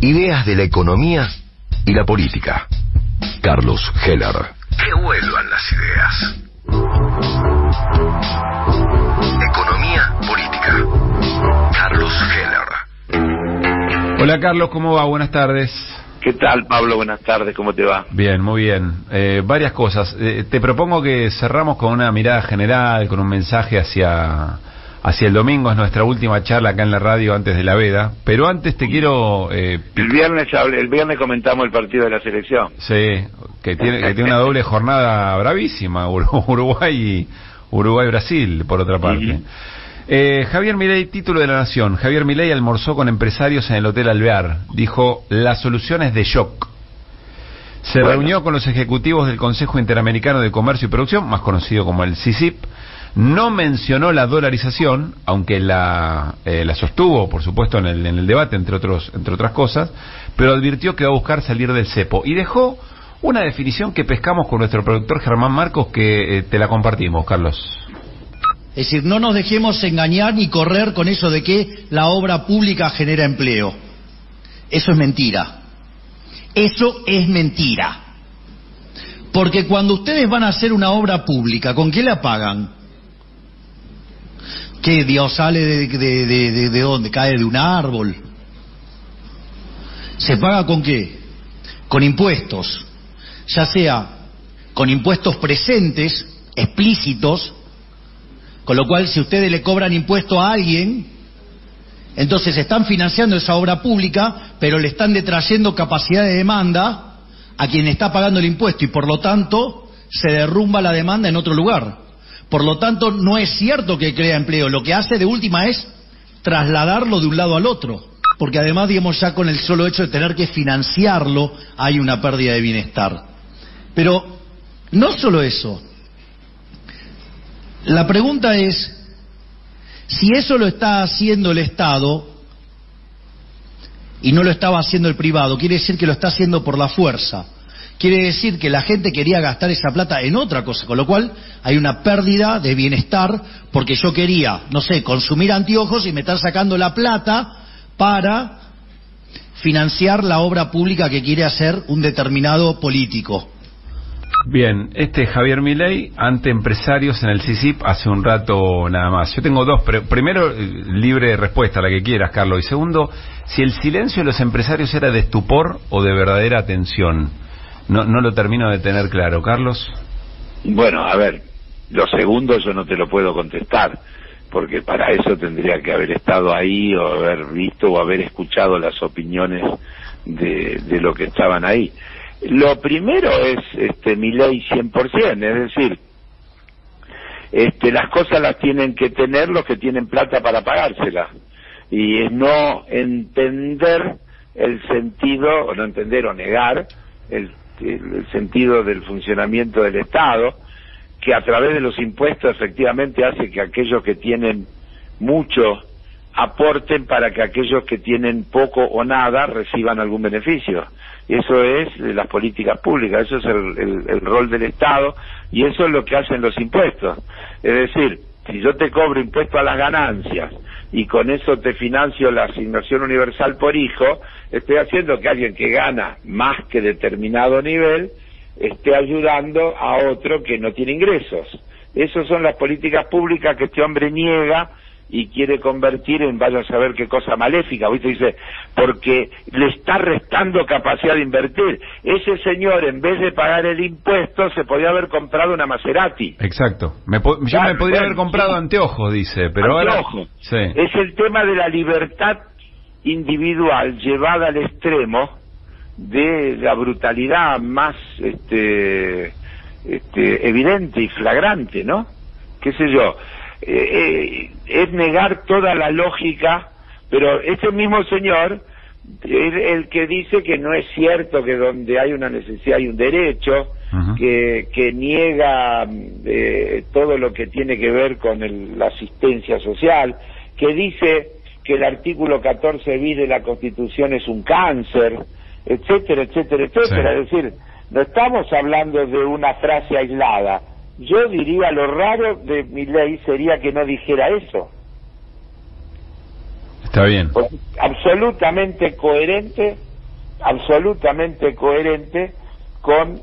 Ideas de la economía y la política. Carlos Heller. Que vuelvan las ideas. Economía política. Carlos Heller. Hola Carlos, ¿cómo va? Buenas tardes. ¿Qué tal, Pablo? Buenas tardes, ¿cómo te va? Bien, muy bien. Varias cosas. Te propongo que cerramos con una mirada general, con un mensaje hacia el domingo. Es nuestra última charla acá en la radio antes de la veda. Pero antes te quiero... El viernes comentamos el partido de la selección. Sí, que tiene una doble jornada bravísima, Uruguay-Brasil, por otra parte. Javier Milei, título de La Nación. Javier Milei almorzó con empresarios en el Hotel Alvear. Dijo, la solución es de shock. Se reunió con los ejecutivos del Consejo Interamericano de Comercio y Producción, más conocido como el CICIP. No mencionó la dolarización, aunque la sostuvo, por supuesto, en el debate, entre otras cosas, pero advirtió que va a buscar salir del cepo. Y dejó una definición que pescamos con nuestro productor Germán Marcos, que te la compartimos, Carlos. Es decir, no nos dejemos engañar ni correr con eso de que la obra pública genera empleo. Eso es mentira. Eso es mentira. Porque cuando ustedes van a hacer una obra pública, ¿con qué la pagan? ¿Qué, Dios, sale de dónde? ¿Cae de un árbol? ¿Se paga con qué? Con impuestos. Ya sea con impuestos presentes, explícitos, con lo cual si ustedes le cobran impuesto a alguien, entonces están financiando esa obra pública, pero le están detrayendo capacidad de demanda a quien está pagando el impuesto y por lo tanto se derrumba la demanda en otro lugar. Por lo tanto no es cierto que crea empleo, lo que hace de última es trasladarlo de un lado al otro, porque además, digamos, ya con el solo hecho de tener que financiarlo hay una pérdida de bienestar. Pero no solo eso. La pregunta es, si eso lo está haciendo el Estado y no lo estaba haciendo el privado, quiere decir que lo está haciendo por la fuerza. Quiere decir que la gente quería gastar esa plata en otra cosa, con lo cual hay una pérdida de bienestar, porque yo quería, no sé, consumir anteojos y me están sacando la plata para financiar la obra pública que quiere hacer un determinado político. Bien, Javier Milei ante empresarios en el CICIP hace un rato nada más. Yo tengo dos, primero, libre respuesta, la que quieras, Carlos, y segundo, si el silencio de los empresarios era de estupor o de verdadera atención. No lo termino de tener claro, Carlos. Bueno, a ver, lo segundo yo no te lo puedo contestar, porque para eso tendría que haber estado ahí o haber visto o haber escuchado las opiniones de lo que estaban ahí. Lo primero es Milei 100%, es decir, las cosas las tienen que tener los que tienen plata para pagárselas, y es no entender el sentido, o no entender o negar el sentido del funcionamiento del Estado, que a través de los impuestos efectivamente hace que aquellos que tienen mucho aporten para que aquellos que tienen poco o nada reciban algún beneficio. Eso es las políticas públicas, eso es el rol del Estado, y eso es lo que hacen los impuestos. Es decir, si yo te cobro impuesto a las ganancias y con eso te financio la asignación universal por hijo, estoy haciendo que alguien que gana más que determinado nivel esté ayudando a otro que no tiene ingresos. Esas son las políticas públicas que este hombre niega y quiere convertir en vaya a saber qué cosa maléfica, ¿viste? Dice, porque le está restando capacidad de invertir. Ese señor, en vez de pagar el impuesto, se podía haber comprado una Maserati. Exacto. Yo me podría haber comprado anteojos, dice, pero anteojos. Ahora... Sí. Es el tema de la libertad individual llevada al extremo de la brutalidad más evidente y flagrante, ¿no? ¿Qué sé yo? Es negar toda la lógica, pero ese mismo señor es el que dice que no es cierto que donde hay una necesidad hay un derecho, que niega todo lo que tiene que ver con la asistencia social, que dice que el artículo 14 bis de la Constitución es un cáncer, etcétera, etcétera, etcétera. Sí. Es decir, no estamos hablando de una frase aislada. Yo diría, lo raro de Milei sería que no dijera eso. Está bien. Porque absolutamente coherente absolutamente coherente con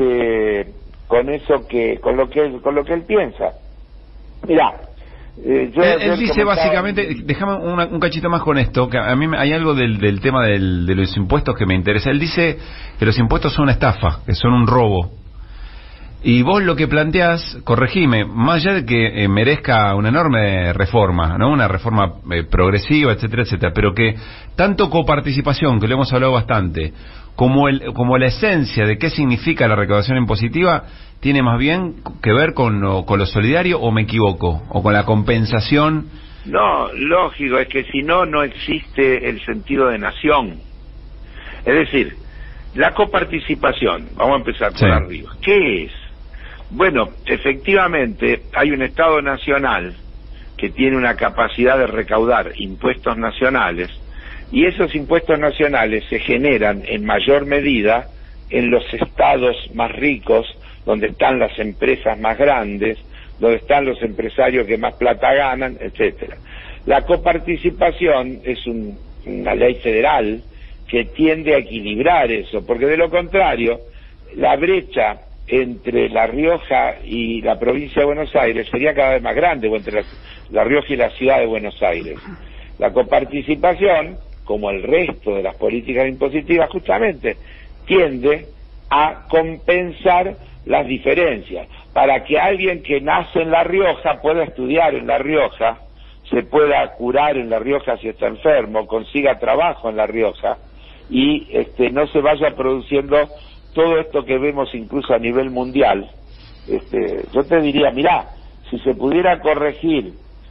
eso con lo que él piensa. Mirá, él dice básicamente, déjame un cachito más con esto, que a mí hay algo del tema de los impuestos que me interesa. Él dice que los impuestos son una estafa, que son un robo. Y vos lo que planteás, corregime, más allá de que merezca una enorme reforma, ¿no? Una reforma progresiva, etcétera, etcétera, pero que tanto coparticipación, que lo hemos hablado bastante, como la esencia de qué significa la recaudación impositiva, tiene más bien que ver con lo solidario, ¿o me equivoco? ¿O con la compensación? No, lógico, es que si no, no existe el sentido de nación. Es decir, la coparticipación, vamos a empezar por arriba, ¿qué es? Bueno, efectivamente hay un Estado nacional que tiene una capacidad de recaudar impuestos nacionales, y esos impuestos nacionales se generan en mayor medida en los estados más ricos, donde están las empresas más grandes, donde están los empresarios que más plata ganan, etcétera. La coparticipación es una ley federal que tiende a equilibrar eso, porque de lo contrario, la brecha entre La Rioja y la provincia de Buenos Aires sería cada vez más grande, o entre La Rioja y la ciudad de Buenos Aires. La coparticipación, como el resto de las políticas impositivas, justamente tiende a compensar las diferencias, para que alguien que nace en La Rioja pueda estudiar en La Rioja, se pueda curar en La Rioja si está enfermo, consiga trabajo en La Rioja, y no se vaya produciendo todo esto que vemos incluso a nivel mundial. Yo te diría, mirá, si se pudiera corregir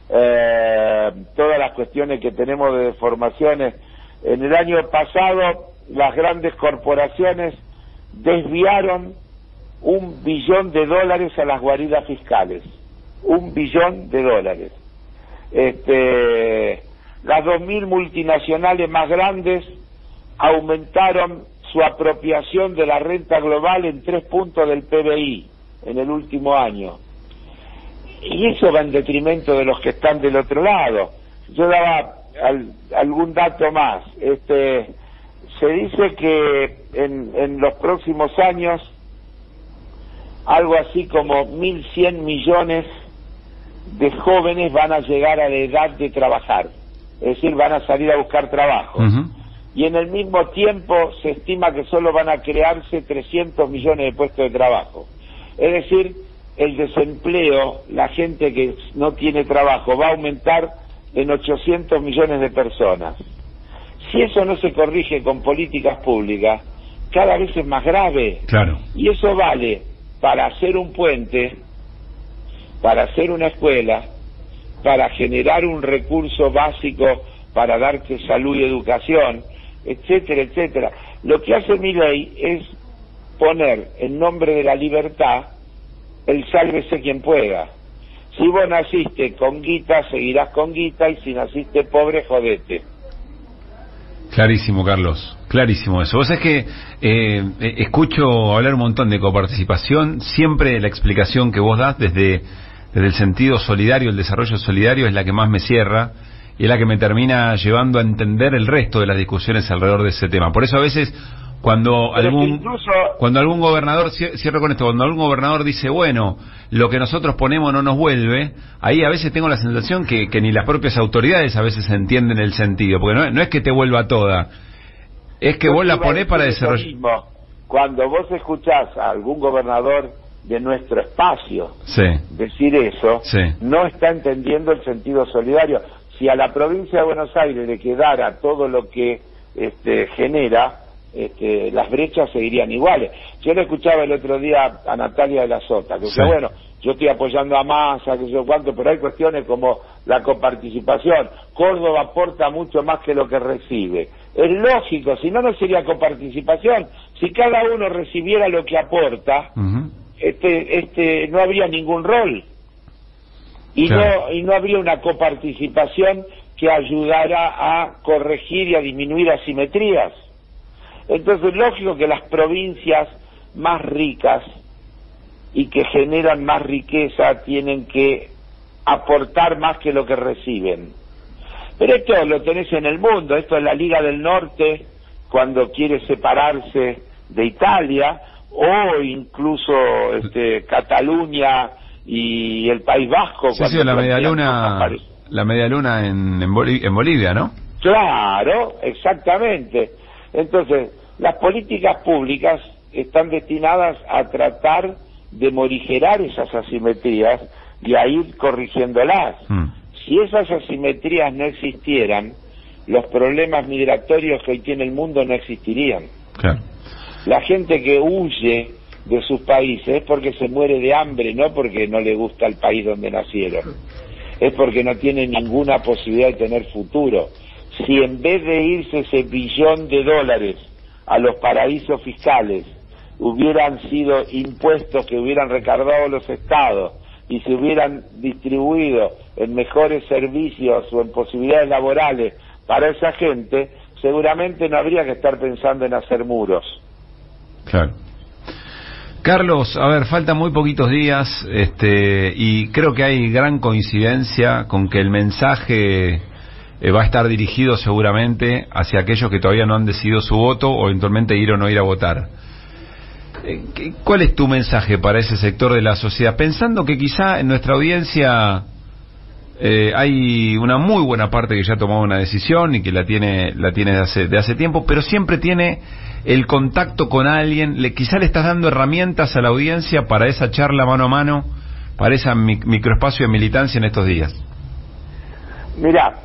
todas las cuestiones que tenemos de deformaciones, en el año pasado las grandes corporaciones desviaron $1 billón a las guaridas fiscales. $1 billón. Las 2.000 multinacionales más grandes aumentaron su apropiación de la renta global en 3 puntos del PBI en el último año. Y eso va en detrimento de los que están del otro lado. Yo daba algún dato más. Se dice que en los próximos años algo así como 1.100 millones de jóvenes van a llegar a la edad de trabajar, es decir, van a salir a buscar trabajo. Y en el mismo tiempo se estima que solo van a crearse 300 millones de puestos de trabajo. Es decir, el desempleo, la gente que no tiene trabajo, va a aumentar en 800 millones de personas. Si eso no se corrige con políticas públicas, cada vez es más grave. Claro. Y eso vale para hacer un puente, para hacer una escuela, para generar un recurso básico para darte salud y educación, etcétera, etcétera. Lo que hace Milei es poner en nombre de la libertad el sálvese quien pueda. Si vos naciste con guita, seguirás con guita, y si naciste pobre, jodete. Clarísimo, Carlos, clarísimo eso. Vos sabés que escucho hablar un montón de coparticipación, siempre la explicación que vos das desde el sentido solidario, el desarrollo solidario, es la que más me cierra, y es la que me termina llevando a entender el resto de las discusiones alrededor de ese tema. Por eso a veces cuando algún gobernador, cierro con esto, cuando algún gobernador dice, bueno, lo que nosotros ponemos no nos vuelve, ahí a veces tengo la sensación que ni las propias autoridades a veces entienden el sentido, porque no es que te vuelva toda, es que vos la ponés para desarrollar. Cuando vos escuchás a algún gobernador de nuestro espacio decir eso, no está entendiendo el sentido solidario. Si a la provincia de Buenos Aires le quedara todo lo que genera, las brechas seguirían iguales. Yo le escuchaba el otro día a Natalia de la Sota, que decía, bueno, yo estoy apoyando a Massa, que sé yo cuánto, pero hay cuestiones como la coparticipación. Córdoba aporta mucho más que lo que recibe. Es lógico, si no, no sería coparticipación. Si cada uno recibiera lo que aporta, no habría ningún rol. Y no habría una coparticipación que ayudara a corregir y a disminuir asimetrías. Entonces, lógico que las provincias más ricas y que generan más riqueza tienen que aportar más que lo que reciben. Pero esto lo tenés en el mundo, esto es la Liga del Norte, cuando quiere separarse de Italia, o incluso Cataluña y el País Vasco. Sí, la media luna en Bolivia, ¿no? Claro, exactamente. Entonces, las políticas públicas están destinadas a tratar de morigerar esas asimetrías y a ir corrigiéndolas. Si esas asimetrías no existieran, los problemas migratorios que hoy tiene el mundo no existirían. Claro. La gente que huye de sus países es porque se muere de hambre, no porque no le gusta el país donde nacieron. Es porque no tiene ninguna posibilidad de tener futuro. Si en vez de irse ese $1 billón a los paraísos fiscales hubieran sido impuestos que hubieran recargado los estados y se hubieran distribuido en mejores servicios o en posibilidades laborales para esa gente, seguramente no habría que estar pensando en hacer muros. Claro. Carlos, a ver, faltan muy poquitos días, y creo que hay gran coincidencia con que el mensaje va a estar dirigido seguramente hacia aquellos que todavía no han decidido su voto o eventualmente ir o no ir a votar. ¿Cuál es tu mensaje para ese sector de la sociedad? Pensando que quizá en nuestra audiencia hay una muy buena parte que ya ha tomado una decisión y que la tiene de hace tiempo, pero siempre tiene el contacto con alguien. Quizá le estás dando herramientas a la audiencia para esa charla mano a mano, para ese microespacio de militancia en estos días. Mirá,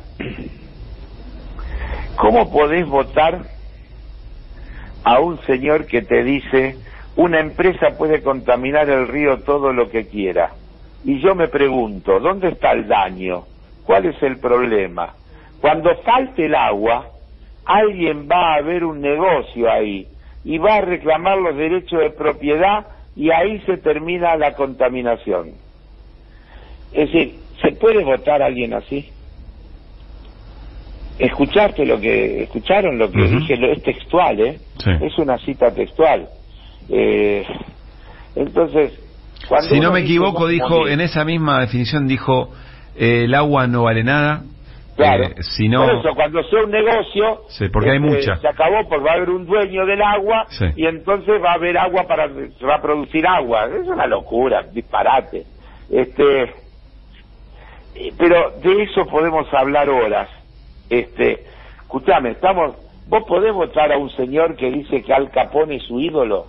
¿cómo podés votar a un señor que te dice una empresa puede contaminar el río todo lo que quiera? Y yo me pregunto, ¿dónde está el daño? ¿Cuál es el problema? Cuando falte el agua, alguien va a ver un negocio ahí y va a reclamar los derechos de propiedad y ahí se termina la contaminación. Es decir, ¿se puede votar a alguien así? ¿Escucharon lo que dije? Es textual, Sí. Es una cita textual. Entonces, si no me equivoco, dijo, en esa misma definición dijo, el agua no vale nada. Claro, si no... por eso cuando sea un negocio, sí, porque hay mucha. Se acabó porque va a haber un dueño del agua, sí, y entonces va a haber agua se va a producir agua. Es una locura, disparate. Pero de eso podemos hablar horas. Escuchame, vos podés votar a un señor que dice que Al Capone es su ídolo,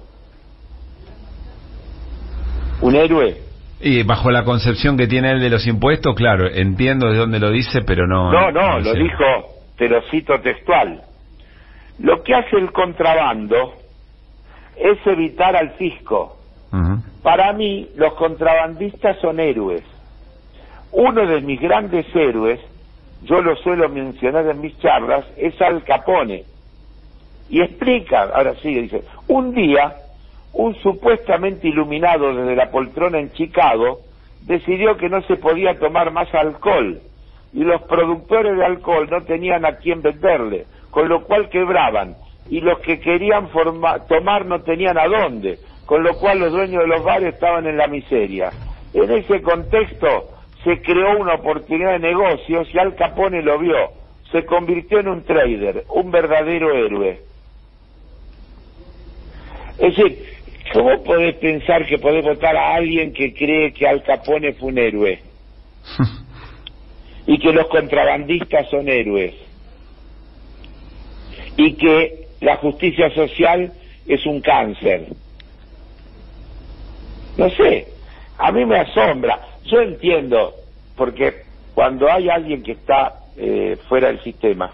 un héroe. Y bajo la concepción que tiene él de los impuestos, claro, entiendo de dónde lo dice, pero no lo sé. Dijo, te lo cito textual. Lo que hace el contrabando es evitar al fisco. Para mí, los contrabandistas son héroes. Uno de mis grandes héroes, yo lo suelo mencionar en mis charlas, es Al Capone. Y explica, ahora sigue, dice, un día, un supuestamente iluminado desde la poltrona en Chicago decidió que no se podía tomar más alcohol y los productores de alcohol no tenían a quién venderle, con lo cual quebraban, y los que querían tomar no tenían a dónde, con lo cual los dueños de los bares estaban en la miseria. En ese contexto se creó una oportunidad de negocios y Al Capone lo vio, se convirtió en un trader, un verdadero héroe. Es decir, ¿cómo podés pensar que podés votar a alguien que cree que Al Capone fue un héroe? Y que los contrabandistas son héroes. Y que la justicia social es un cáncer. No sé, a mí me asombra. Yo entiendo, porque cuando hay alguien que está fuera del sistema,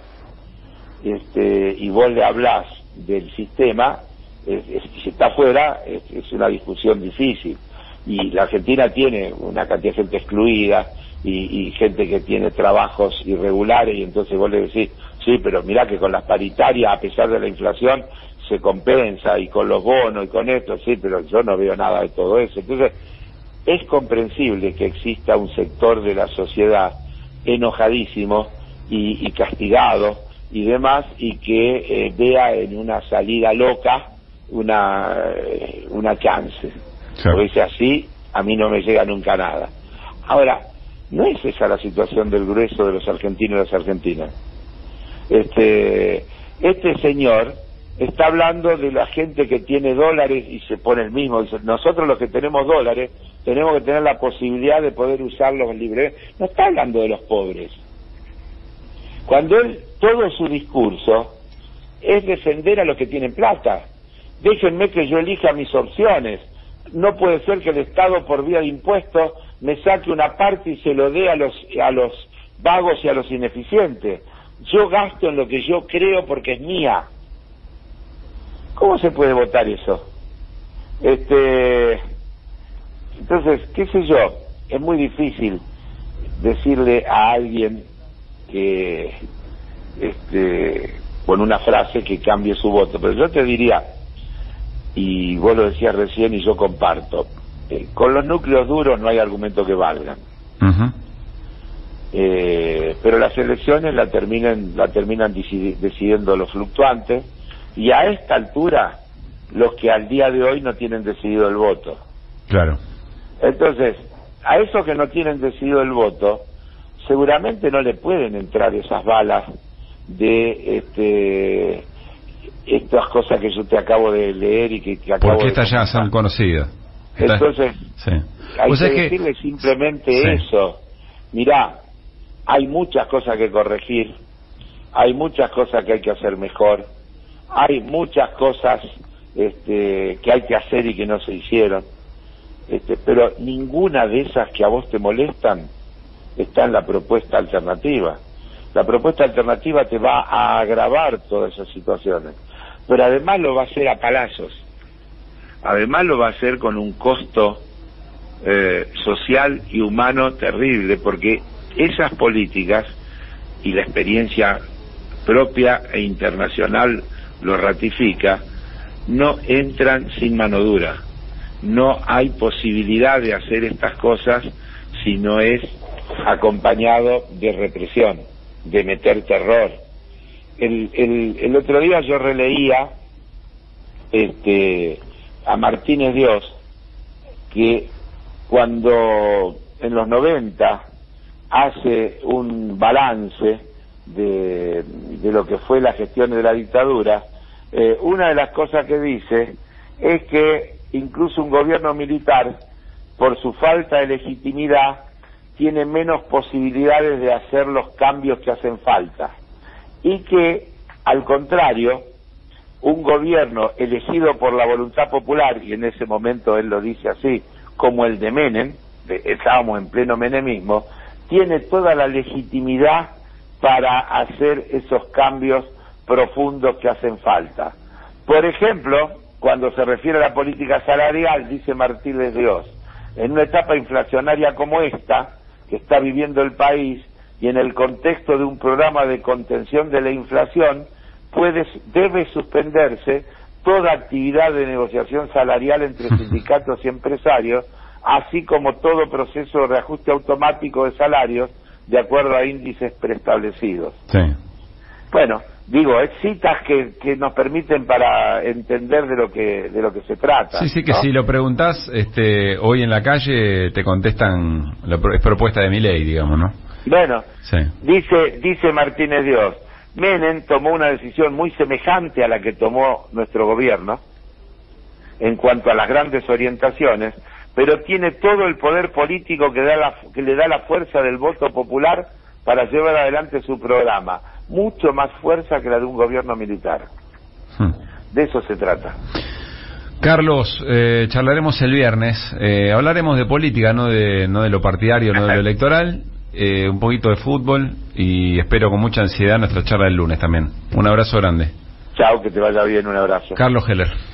y vos le hablás del sistema, si está fuera, es una discusión difícil. Y la Argentina tiene una cantidad de gente excluida y gente que tiene trabajos irregulares, y entonces vos le decís, sí, pero mirá que con las paritarias, a pesar de la inflación, se compensa, y con los bonos y con esto, sí, pero yo no veo nada de todo eso. Entonces, es comprensible que exista un sector de la sociedad enojadísimo y castigado y demás, y que vea en una salida loca una chance. Porque dice, así a mí no me llega nunca nada. Ahora, no es esa la situación del grueso de los argentinos y las argentinas. Este señor está hablando de la gente que tiene dólares y se pone el mismo. Dice, nosotros los que tenemos dólares tenemos que tener la posibilidad de poder usarlos libremente. No está hablando de los pobres. Cuando él, todo su discurso es defender a los que tienen plata. Déjenme que yo elija mis opciones. No puede ser que el Estado por vía de impuestos me saque una parte y se lo dé a los vagos y a los ineficientes. Yo gasto en lo que yo creo porque es mía. ¿Cómo se puede votar eso? Entonces, qué sé yo, es muy difícil decirle a alguien que con una frase que cambie su voto, pero yo te diría, y vos lo decías recién y yo comparto, con los núcleos duros no hay argumento que valgan. Uh-huh. Pero las elecciones la terminan decidiendo los fluctuantes, y a esta altura los que al día de hoy no tienen decidido el voto. Claro. Entonces, a esos que no tienen decidido el voto, seguramente no le pueden entrar esas balas de estas cosas que yo te acabo de leer y que acabo porque de estas ya son conocidas. Entonces, sí. hay Pues que es decirle simplemente sí. eso. Mirá, hay muchas cosas que corregir, hay muchas cosas que hay que hacer mejor, hay muchas cosas que hay que hacer y que no se hicieron, pero ninguna de esas que a vos te molestan está en la propuesta alternativa. La propuesta alternativa te va a agravar todas esas situaciones, pero además lo va a hacer a palazos, además lo va a hacer con un costo social y humano terrible, porque esas políticas, y la experiencia propia e internacional lo ratifica, no entran sin mano dura. No hay posibilidad de hacer estas cosas si no es acompañado de represión, de meter terror. El otro día yo releía a Martínez Dios, que cuando en los 90 hace un balance de lo que fue la gestión de la dictadura, una de las cosas que dice es que incluso un gobierno militar, por su falta de legitimidad, tiene menos posibilidades de hacer los cambios que hacen falta, y que, al contrario, un gobierno elegido por la voluntad popular, y en ese momento él lo dice así, como el de Menem, estábamos en pleno menemismo, tiene toda la legitimidad para hacer esos cambios profundos que hacen falta. Por ejemplo, cuando se refiere a la política salarial, dice Martínez Dios, en una etapa inflacionaria como esta, que está viviendo el país, y en el contexto de un programa de contención de la inflación, debe suspenderse toda actividad de negociación salarial entre sindicatos y empresarios, así como todo proceso de reajuste automático de salarios de acuerdo a índices preestablecidos. Sí. Bueno, digo, es citas que nos permiten para entender de lo que se trata. Sí, que ¿no? si lo preguntás hoy en la calle te contestan, es propuesta de Milei, digamos, ¿no? Bueno, sí. dice Martínez Dios, Menem tomó una decisión muy semejante a la que tomó nuestro gobierno en cuanto a las grandes orientaciones, pero tiene todo el poder político que le da la fuerza del voto popular para llevar adelante su programa, mucho más fuerza que la de un gobierno militar. De eso se trata. Carlos, charlaremos el viernes, hablaremos de política, no de lo partidario, no de lo electoral, un poquito de fútbol, y espero con mucha ansiedad nuestra charla del lunes también. Un abrazo grande. Chao, que te vaya bien, un abrazo. Carlos Heller.